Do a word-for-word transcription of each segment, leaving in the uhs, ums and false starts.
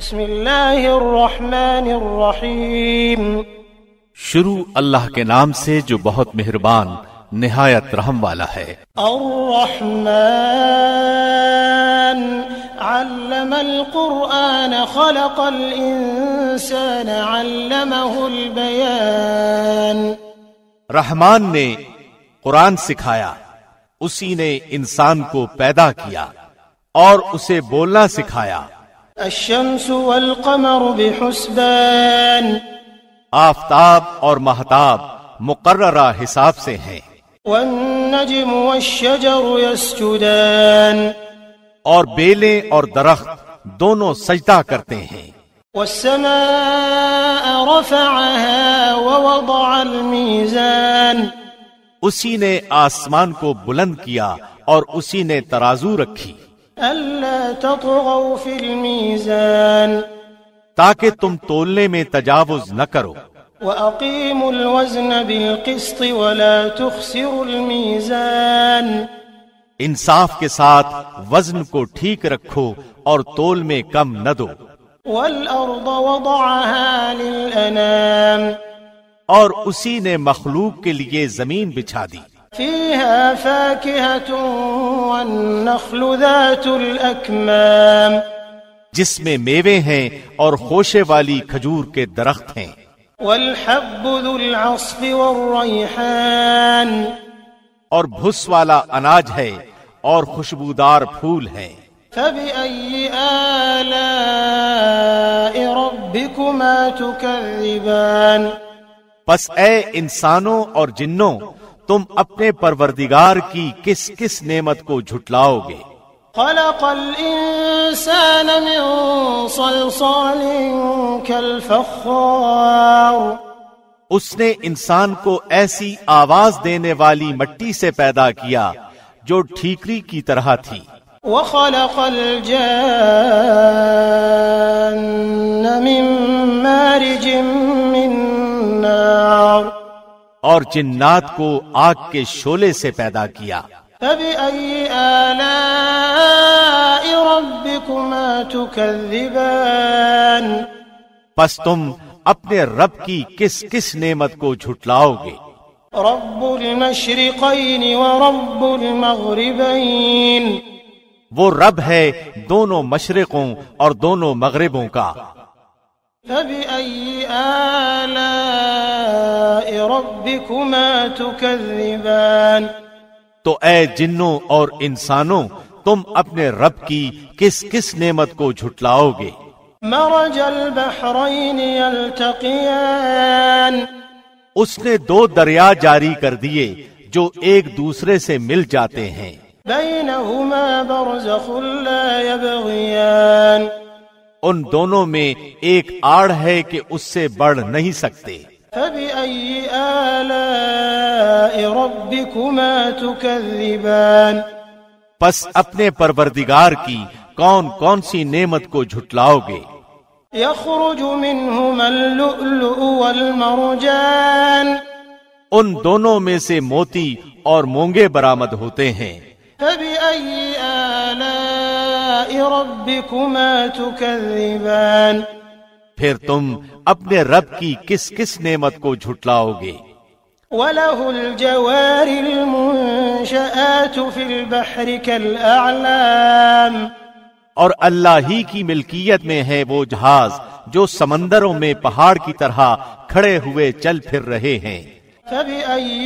بسم اللہ الرحمن الرحیم. شروع اللہ کے نام سے جو بہت مہربان نہایت رحم والا ہے. الرحمن علم القرآن خلق الانسان علمه البیان. رحمان نے قرآن سکھایا، اسی نے انسان کو پیدا کیا اور اسے بولنا سکھایا. الشمس والقمر بحسبان. آفتاب اور مہتاب مقررہ حساب سے ہیں. والنجم والشجر يسجدان. اور بیلیں اور درخت دونوں سجدہ کرتے ہیں. والسماء رفعها ووضع الميزان. اسی نے آسمان کو بلند کیا اور اسی نے ترازو رکھی. ألا تطغوا في الميزان. تاکہ تم تولنے میں تجاوز نہ کرو. وأقيموا الوزن بالقسط ولا تخسروا الميزان. انصاف کے ساتھ وزن کو ٹھیک رکھو اور تول میں کم نہ دو. والأرض وضعها للأنام. اور اسی نے مخلوق کے لیے زمین بچھا دی. فيها فاكهة والنخل ذات الأكمام. جس میں میوے ہیں اور خوشے والی کھجور کے درخت ہیں. والحب ذو العصف والريحان. اور بھس والا اناج ہے اور خوشبودار پھول ہیں. فبأي آلاء ربكما تكذبان. پس اے انسانوں اور جنوں، تم اپنے پروردگار کی کس کس نعمت کو جھٹلاؤ گے؟ خلق الانسان من صلصال كالفخار. اس نے انسان کو ایسی آواز دینے والی مٹی سے پیدا کیا جو ٹھیکری کی طرح تھی. وخلق الجان من مارج من نار. اور جنات کو آگ کے شعلے سے پیدا کیا. فبأي آلاء ربكما تكذبان. پس تم اپنے رب کی کس کس نعمت کو جھٹلاؤ گے؟ رب المشرقین ورب المغربین. وہ رب ہے دونوں مشرقوں اور دونوں مغربوں کا. فبأي آلاء ربكما تكذبان. تو اے جنوں اور انسانوں، تم اپنے رب کی کس کس نعمت کو جھٹلاؤ گے؟ مرج البحرین یلتقیان. اس نے دو دریا جاری کر دیے جو ایک دوسرے سے مل جاتے ہیں. بینہما برزخ لا یبغیان. ان دونوں میں ایک آڑ ہے کہ اس سے بڑھ نہیں سکتے. فبأي آلاء ربكما تكذبان. پس اپنے پروردگار کی کون کون سی نعمت کو جھٹلاؤ گے؟ يخرج منهما اللؤلؤ والمرجان. ان دونوں میں سے موتی اور مونگے برآمد ہوتے ہیں. فبأي آلاء ربكما تكذبان. پھر تم اپنے رب کی کس کس نعمت کو جھٹلاؤ گے؟ وَلَهُ الْجَوَارِ الْمُنشَآتُ فِي الْبَحْرِ كَالْأَعْلَامِ. اور اللہ ہی کی ملکیت میں ہے وہ جہاز جو سمندروں میں پہاڑ کی طرح کھڑے ہوئے چل پھر رہے ہیں. فَبِأَيِّ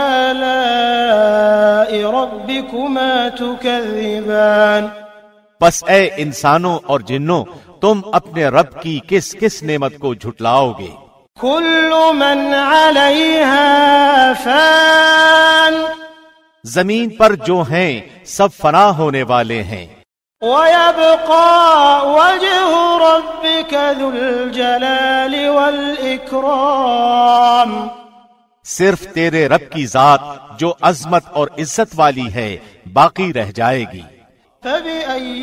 آلَاءِ رَبِّكُمَا تُكَذِّبَانِ. پس اے انسانوں اور جنوں، تم اپنے رب کی کس کس نعمت کو جھٹلاؤ گے؟ كل من عليها فان. زمین پر جو ہیں سب فنا ہونے والے ہیں. ويبقى وجه ربك ذو الجلال والإكرام. صرف تیرے رب کی ذات جو عظمت اور عزت والی ہے باقی رہ جائے گی. فبأي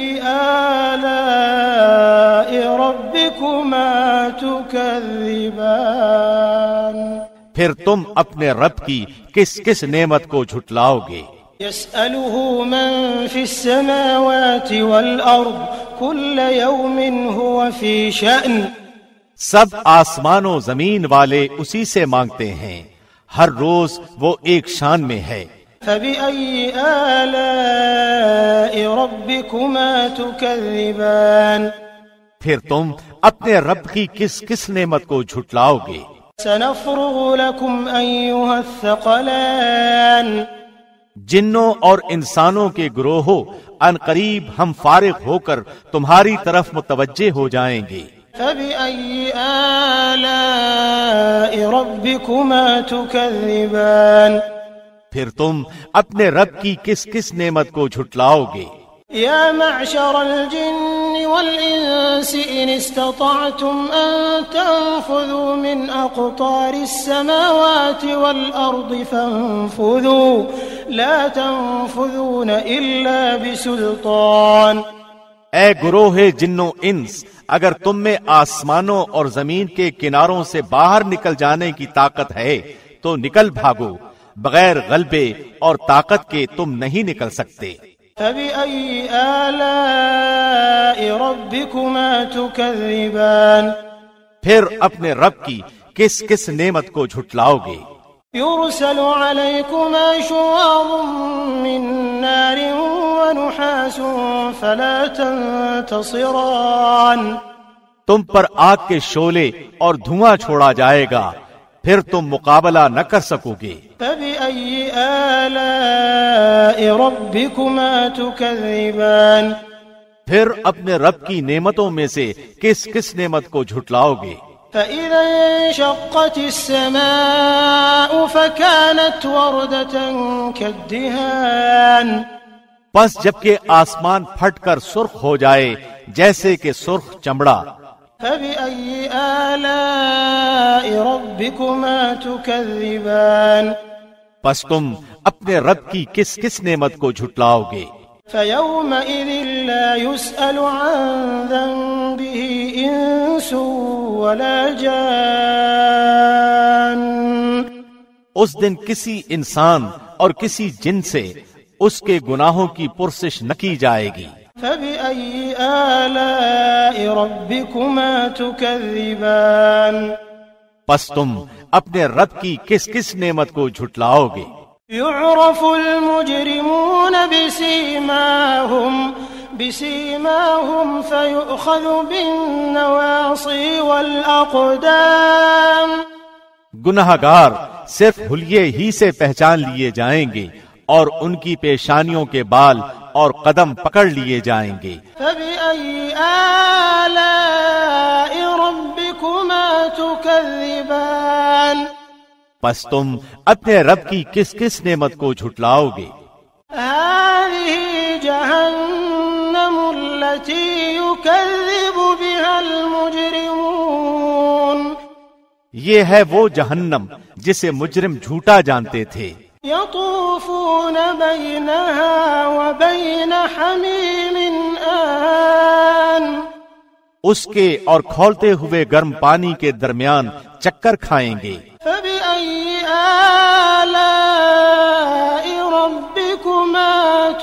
آلاء ربكما تكذبان. پھر تم اپنے رب کی کس کس نعمت کو جھٹلاؤ گے؟ يسأله من في السماوات والأرض كل يوم هو في شأن سب آسمان و زمین والے اسی سے مانگتے ہیں، ہر روز وہ ایک شان میں ہے۔ فبأي آلاء ربكما تكذبان پھر تم اپنے رب کی کس کس نعمت کو جھٹلاؤ گے؟ سنفرغ لكم أيها الثقلان جنوں اور انسانوں کے گروہوں ان قریب ہم فارغ ہو کر تمہاری طرف متوجہ ہو جائیں گے۔ فبأي آلاء ربكما تكذبان پھر تم اپنے رب کی کس کس نعمت کو جھٹلاؤ گے؟ يا معشر الجن والإنس إن استطعتم أن تنفذوا من أقطار السماوات والأرض فانفذوا لا تنفذون إلا بسلطان۔ اے گروہ جنوں انس، اگر تم میں آسمانوں اور زمین کے کناروں سے باہر نکل جانے کی طاقت ہے تو نکل بھاگو، بغیر غلبے اور طاقت کے تم نہیں نکل سکتے۔ فبأي آلاء ربكما تكذبان پھر اپنے رب کی کس کس نعمت کو جھٹلاؤ گے؟ يرسل عليكما شواظ من نار ونحاس فلا تنتصران تم پر آگ کے شعلے اور دھواں چھوڑا جائے گا، پھر تم مقابلہ نہ کر سکو گے۔ فبأي آلاء ربكما تكذبان پھر اپنے رب کی نعمتوں میں سے کس کس نعمت کو جھٹلاؤ گے؟ فإذا انشقت السماء فكانت وردة كالدهان پس جبکہ آسمان پھٹ کر سرخ ہو جائے جیسے کہ سرخ چمڑا۔ فبأي آلاء ربكما تكذبان پس تم اپنے رب کی کس کس نعمت کو جھٹلاؤ گے؟ فيومئذ لا يسأل عن ذنبه إنس ولا جان اس دن کسی انسان اور کسی جن سے اس کے گناہوں کی پرسش نہ کی جائے گی۔ فبأي آلاء ربكما تكذبان پس تم اپنے رب کی کس کس نعمت کو جھٹلاؤ گے؟ يعرف المجرمون بسيماهم بسيماهم فيؤخذ بالنواصي والأقدام گناہگار صرف حلیے ہی سے پہچان لیے جائیں گے اور ان کی پیشانیوں کے بال اور قدم پکڑ لیے جائیں گے۔ فبأي آلاء ربكما تكذبان پس تم اپنے رب کی کس کس نعمت کو جھٹلاؤ گے؟ هذه جهنم التي يكذب بها المجرمون یہ ہے وہ جہنم جسے مجرم جھوٹا جانتے تھے۔ يطوفون بينها وبين حميم آن اس کے اور کھولتے ہوئے گرم پانی کے درمیان چکر کھائیں گے۔ فبأي آلاء ربكما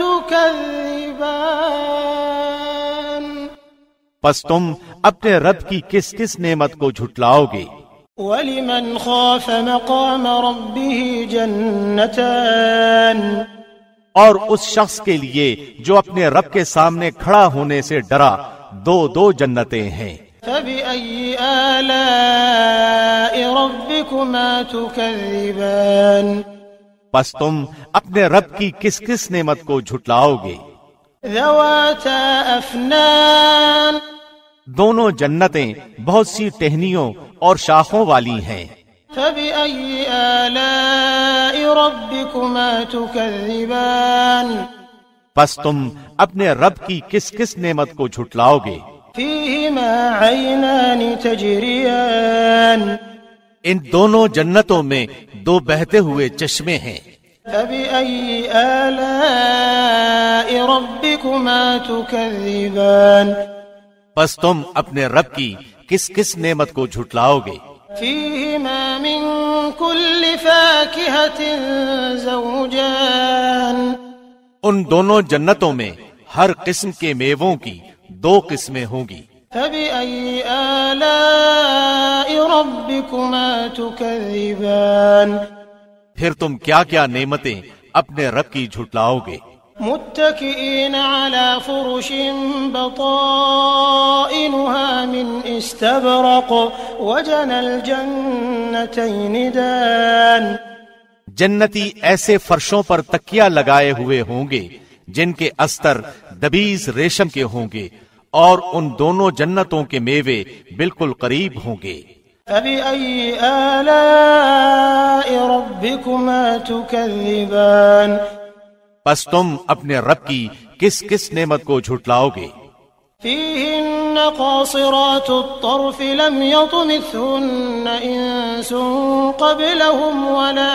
تكذبان پس تم اپنے رب کی کس کس نعمت کو جھٹلاؤ گے؟ ولمن خاف مقام ربه جنتان اور اس شخص کے لیے جو اپنے رب کے سامنے کھڑا ہونے سے ڈرا دو دو جنتیں ہیں۔ فبأي آلاء ربكما تكذبان پس تم اپنے رب کی کس کس نعمت کو جھٹلاؤ گے؟ ذواتا افنان دونوں جنتیں بہت سی ٹہنیوں اور شاخوں والی ہیں۔ فبأي آلاء ربكما تكذبان پس تم اپنے رب کی کس کس نعمت کو جھٹلاؤ گے؟ فيهما عينان تجريان ان دونوں جنتوں میں دو بہتے ہوئے چشمے ہیں۔ فبأي آلاء ربكما تكذبان پس تم اپنے رب کی کس کس نعمت کو جھٹلاؤ گے؟ فيهما من كل فاكهة زوجان ان دونوں جنتوں میں ہر قسم کے میووں کی دو قسمیں ہوں گی. فبأي آلاء ربكما تكذبان پھر تم کیا کیا نعمتیں اپنے رب کی جھٹلاؤ گے. متكئين على فرش بطائنها من استبرق وجنى الجنتين دان جنتی ایسے فرشوں پر تکیہ لگائے ہوئے ہوں گے جن کے استر دبیز ریشم کے ہوں گے اور ان دونوں جنتوں کے میوے بالکل قریب ہوں گے. فبأي آلاء ربكما تكذبان پس تم اپنے رب کی کس کس نعمت کو جھٹلاؤ گے. فيهن قاصرات الطرف لم يطمثهن إنس قبلهم ولا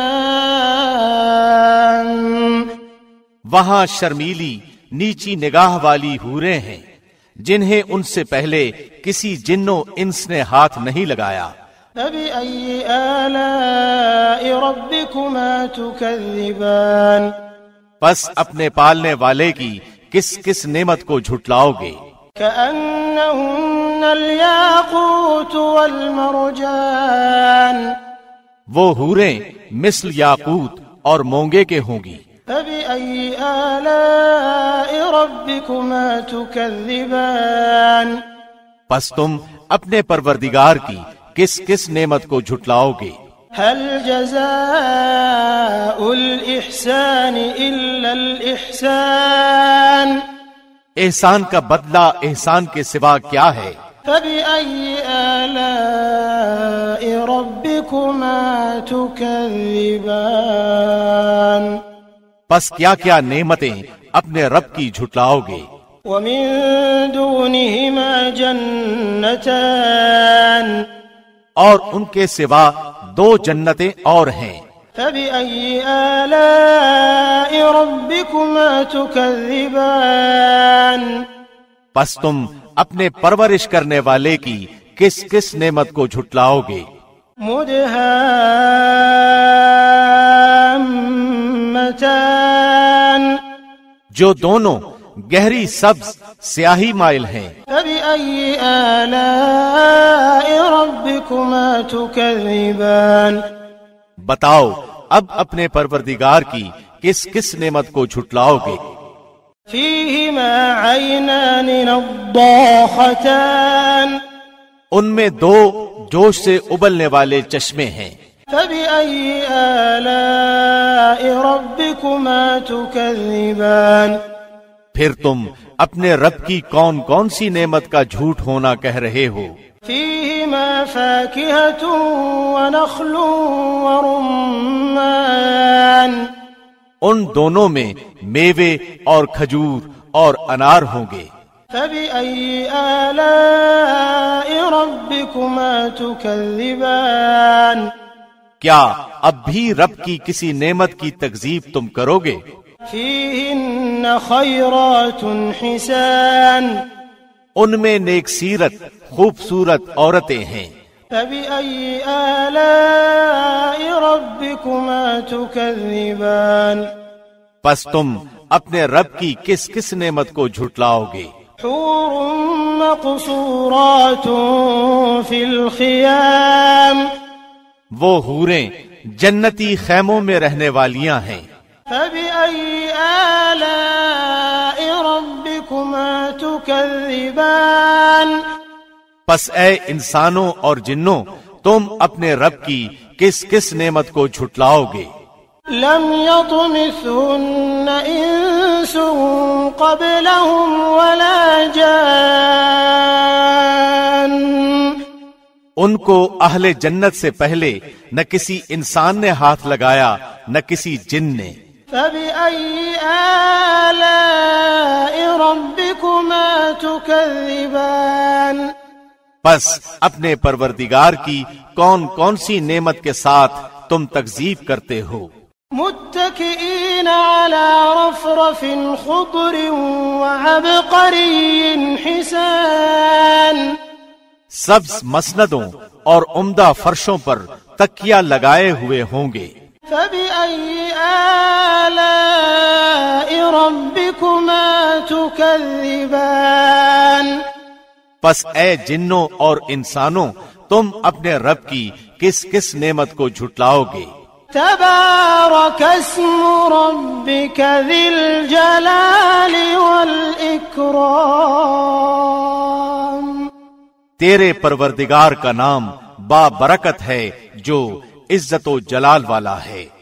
جان وہاں شرمیلی نیچی نگاہ والی حوریں ہیں جنہیں ان سے پہلے کسی جن و انس نے ہاتھ نہیں لگایا. فبأي آلاء ربكما تكذبان پس اپنے پالنے والے کی کس کس نعمت کو جھٹلاؤ گے. كأنهن الياقوت والمرجان وہ حوریں مثل یاقوت اور مونگے کے ہوں گی. فبأي آلاء ربكما تكذبان پس تم اپنے پروردگار کی کس کس نعمت کو جھٹلاؤ گے. هل جزاء الإحسان إلا الإحسان احسان کا بدلہ احسان کے سوا کیا ہے. فبأي آلاء ربكما تكذبان پس کیا کیا نعمتیں اپنے رب کی جھٹلاؤ گے. ومن دونهما جنتان اور ان کے سوا دو جنتیں اور ہیں. فبأي آلاء ربكما تكذبان پس تم اپنے پرورش کرنے والے کی کس کس نعمت کو جھٹلاؤ گے. مدهامتان جو دونوں گہری سبز سیاہی مائل ہیں. فبأي آلاء ربكما تكذبان بتاؤ اب اپنے پروردگار کی کس کس نعمت کو جھٹلاؤ گے. فيهما عينان نضاختان ان میں دو جوش سے ابلنے والے چشمے ہیں. فبأي آلاء ربكما تكذبان پھر تم اپنے رب کی کون کون سی نعمت کا جھوٹ ہونا کہہ رہے ہو. فيهما فاكهة ونخل ورمان ان دونوں میں میوے اور کھجور اور انار ہوں گے. فبأي آلاء ربكما تكذبان کیا اب بھی رب کی کسی نعمت کی تکذیب تم کرو گے. فيهن خيرات حسان ان میں نیک سیرت خوبصورت عورتیں ہیں. فبأي آلاء ربكما تكذبان پس تم اپنے رب کی کس کس نعمت کو جھٹلاؤ گے. حور مقصورات في الخيام وہ حوریں جنتی خیموں میں رہنے والیاں ہیں. فبأي آلاء ربكما تكذبان پس اے انسانوں اور جنوں تم اپنے رب کی کس کس نعمت کو جھٹلاؤ گے. لم يطمثهن انس قبلهم ولا جان ان کو اہل جنت سے پہلے نہ کسی انسان نے ہاتھ لگایا نہ کسی جن نے. فبأي آلاء ربكما تكذبان پس اپنے پروردگار کی کون کون سی نعمت کے ساتھ تم تکذیب کرتے ہو. متكئين على رفرف خضر وعبقري حسان سبز مسندوں اور عمدہ فرشوں پر تکیہ لگائے ہوئے ہوں گے۔ فَبِأَيِّ آلَاءِ رَبِّكُمَا تُكَذِّبَانِ پس اے جنوں اور انسانوں، تم اپنے رب کی کس کس نعمت کو جھٹلاؤ گے؟ تبارک اسم ربک ذی الجلال والاکرام، تیرے پروردگار کا نام با برکت ہے جو عزت و جلال والا ہے۔